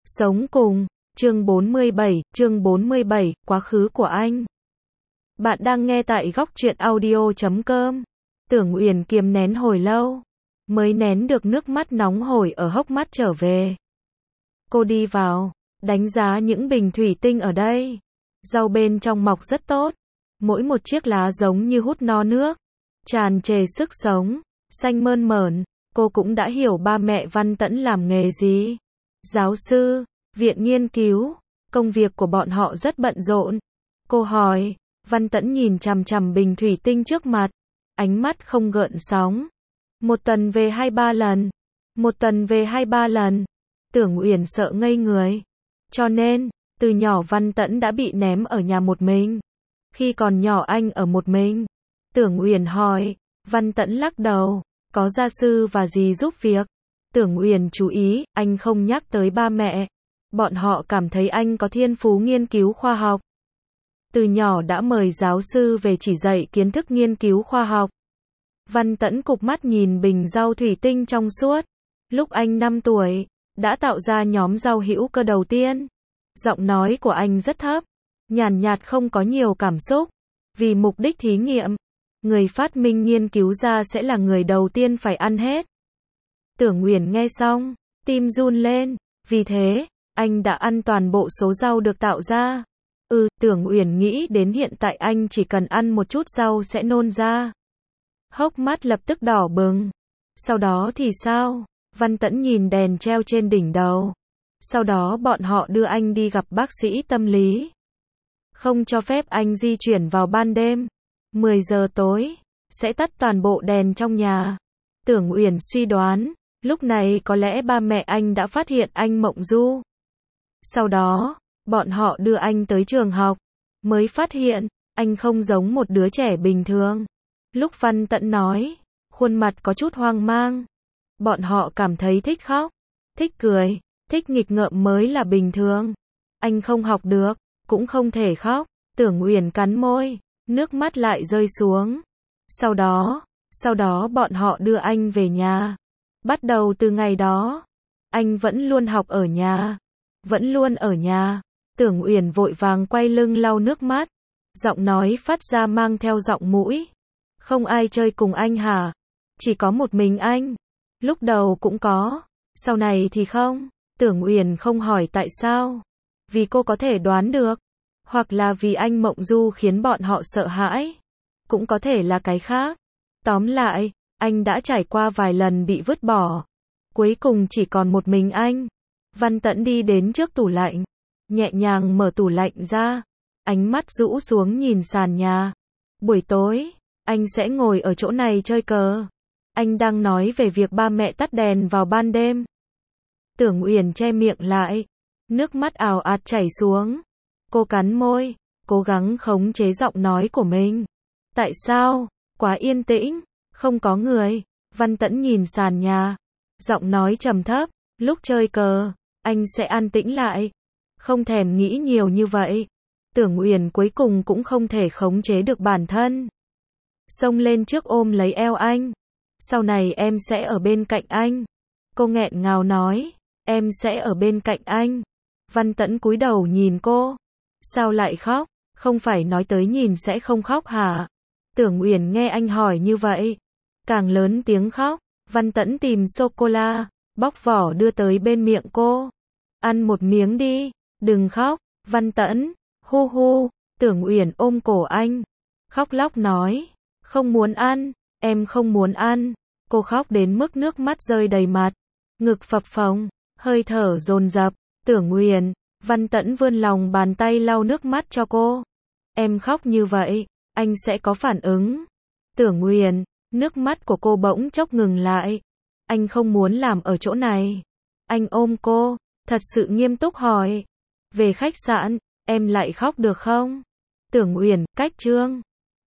Sống cùng, chương 47, quá khứ của anh. Bạn đang nghe tại góc truyện audio.com. Tưởng Uyển kiềm nén hồi lâu, mới nén được nước mắt nóng hổi ở hốc mắt trở về. Cô đi vào, đánh giá những bình thủy tinh ở đây. Rau bên trong mọc rất tốt, mỗi một chiếc lá giống như hút no nước, tràn trề sức sống, xanh mơn mởn. Cô cũng đã hiểu ba mẹ Văn Tẫn làm nghề gì. Giáo sư, viện nghiên cứu, công việc của bọn họ rất bận rộn. Cô hỏi, Văn Tẫn nhìn chằm chằm bình thủy tinh trước mặt, ánh mắt không gợn sóng. Một tuần về 2-3 lần. Một tuần về 2-3 lần. Tưởng Uyển sợ ngây người. Cho nên, từ nhỏ Văn Tẫn đã bị ném ở nhà một mình. Khi còn nhỏ anh ở một mình. Tưởng Uyển hỏi, Văn Tẫn lắc đầu, có gia sư và dì giúp việc. Tưởng Uyển chú ý, anh không nhắc tới ba mẹ. Bọn họ cảm thấy anh có thiên phú nghiên cứu khoa học. Từ nhỏ đã mời giáo sư về chỉ dạy kiến thức nghiên cứu khoa học. Văn Tẫn cụp mắt nhìn bình rau thủy tinh trong suốt. Lúc anh 5 tuổi, đã tạo ra nhóm rau hữu cơ đầu tiên. Giọng nói của anh rất thấp, nhàn nhạt không có nhiều cảm xúc. Vì mục đích thí nghiệm, người phát minh nghiên cứu ra sẽ là người đầu tiên phải ăn hết. Tưởng Uyển nghe xong, tim run lên, vì thế, anh đã ăn toàn bộ số rau được tạo ra. Tưởng Uyển nghĩ đến hiện tại anh chỉ cần ăn một chút rau sẽ nôn ra. Hốc mắt lập tức đỏ bừng. Sau đó thì sao? Văn Tẫn nhìn đèn treo trên đỉnh đầu. Sau đó bọn họ đưa anh đi gặp bác sĩ tâm lý. Không cho phép anh di chuyển vào ban đêm. 10 giờ tối, sẽ tắt toàn bộ đèn trong nhà. Tưởng Uyển suy đoán, lúc này có lẽ ba mẹ anh đã phát hiện anh mộng du. Sau đó, bọn họ đưa anh tới trường học, mới phát hiện, anh không giống một đứa trẻ bình thường. Lúc Văn Tẫn nói, khuôn mặt có chút hoang mang. Bọn họ cảm thấy thích khóc, thích cười, thích nghịch ngợm mới là bình thường. Anh không học được, cũng không thể khóc. Tưởng Uyển cắn môi, nước mắt lại rơi xuống. Sau đó bọn họ đưa anh về nhà. Bắt đầu từ ngày đó, anh vẫn luôn học ở nhà, vẫn luôn ở nhà. Tưởng Uyển vội vàng quay lưng lau nước mắt, giọng nói phát ra mang theo giọng mũi. Không ai chơi cùng anh hả? Chỉ có một mình anh. Lúc đầu cũng có, sau này thì không. Tưởng Uyển không hỏi tại sao. Vì cô có thể đoán được, hoặc là vì anh mộng du khiến bọn họ sợ hãi, cũng có thể là cái khác. Tóm lại, anh đã trải qua vài lần bị vứt bỏ. Cuối cùng chỉ còn một mình anh. Văn Tẫn đi đến trước tủ lạnh, nhẹ nhàng mở tủ lạnh ra, ánh mắt rũ xuống nhìn sàn nhà. Buổi tối, anh sẽ ngồi ở chỗ này chơi cờ. Anh đang nói về việc ba mẹ tắt đèn vào ban đêm. Tưởng Uyển che miệng lại, nước mắt ào ạt chảy xuống. Cô cắn môi, cố gắng khống chế giọng nói của mình. Tại sao? Quá yên tĩnh, không có người. Văn Tẫn nhìn sàn nhà, giọng nói trầm thấp, lúc chơi cờ, anh sẽ an tĩnh lại, không thèm nghĩ nhiều như vậy. Tưởng Uyển cuối cùng cũng không thể khống chế được bản thân. Xông lên trước ôm lấy eo anh. Sau này em sẽ ở bên cạnh anh. Cô nghẹn ngào nói, em sẽ ở bên cạnh anh. Văn Tẫn cúi đầu nhìn cô. Sao lại khóc? Không phải nói tới nhìn sẽ không khóc hả? Tưởng Uyển nghe anh hỏi như vậy, càng lớn tiếng khóc. Văn Tẫn tìm sô-cô-la, bóc vỏ đưa tới bên miệng cô. Ăn một miếng đi, đừng khóc. Văn Tẫn, hu hu. Tưởng Uyển ôm cổ anh, khóc lóc nói, không muốn ăn, em không muốn ăn. Cô khóc đến mức nước mắt rơi đầy mặt, ngực phập phồng, hơi thở dồn dập. Tưởng Uyển, Văn Tẫn vươn lòng bàn tay lau nước mắt cho cô. Em khóc như vậy, anh sẽ có phản ứng. Tưởng Uyển, nước mắt của cô bỗng chốc ngừng lại. Anh không muốn làm ở chỗ này. Anh ôm cô, thật sự nghiêm túc hỏi. Về khách sạn, em lại khóc được không? Tưởng Uyển, cách chương.